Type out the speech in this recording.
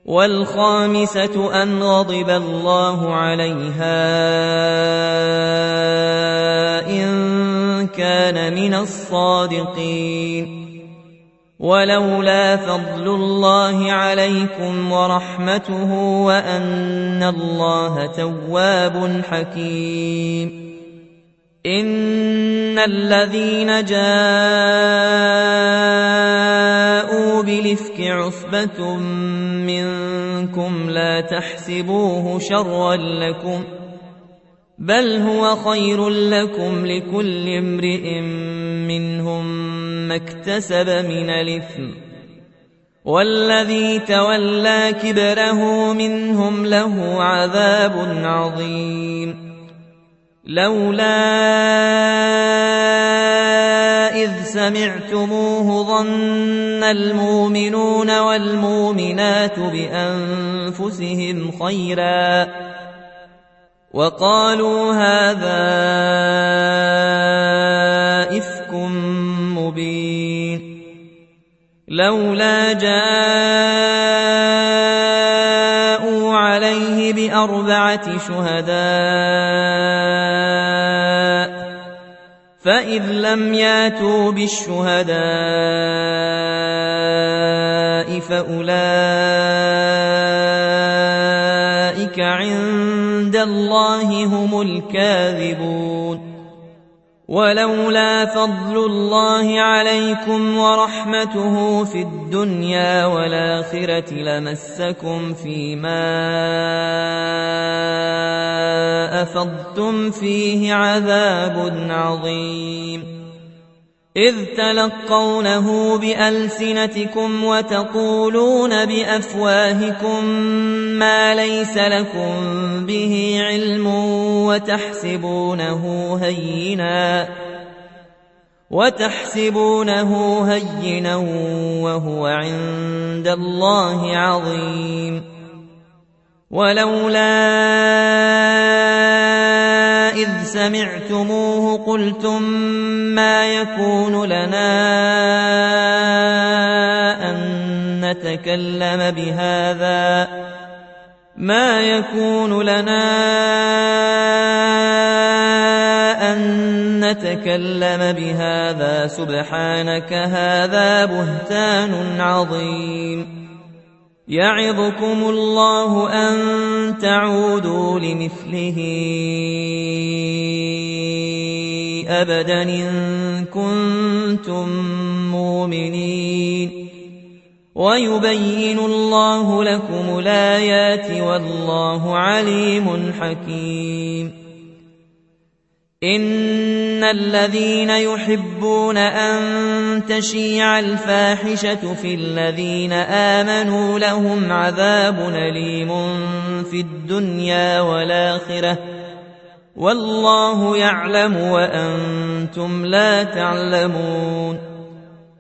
والخامسة أن غضب الله عليها إن كان من الصادقين. ولولا فضل الله عليكم ورحمته وأن الله تواب حكيم. إن الذين جاءوا بالإفك عصبة منكم لا تحسبوه شرا لكم بل هو خير لكم لكل امرئ منهم ما اكتسب من الإثم والذي تولى كبره منهم له عذاب عظيم. لولا إذ سمعتموه ظن المؤمنون والمؤمنات بأنفسهم خيرا وقالوا هذا إفك مبين. لولا جاءوا عليه بأربعة شهداء فإذ لم ياتوا بالشهداء فأولئك عند الله هم الكاذبون. ولولا فضل الله عليكم ورحمته في الدنيا والآخرة لمسكم فيما أفضتم فيه عذاب عظيم. إذ تلقونه بألسنتكم وتقولون بأفواهكم ما ليس لكم به علم وتحسبونه هينا وهو عند الله عظيم. ولولا إذ سمعتموه قلتم ما يكون لنا أن نتكلم بهذا سبحانك هذا بهتان عظيم. يعظكم الله أن تعودوا لمثله أبدا إن كنتم مؤمنين. ويبين الله لكم الآيات والله عليم حكيم. إن الذين يحبون أن تشيع الفاحشة في الذين آمنوا لهم عذاب أليم في الدنيا والآخرة والله يعلم وأنتم لا تعلمون.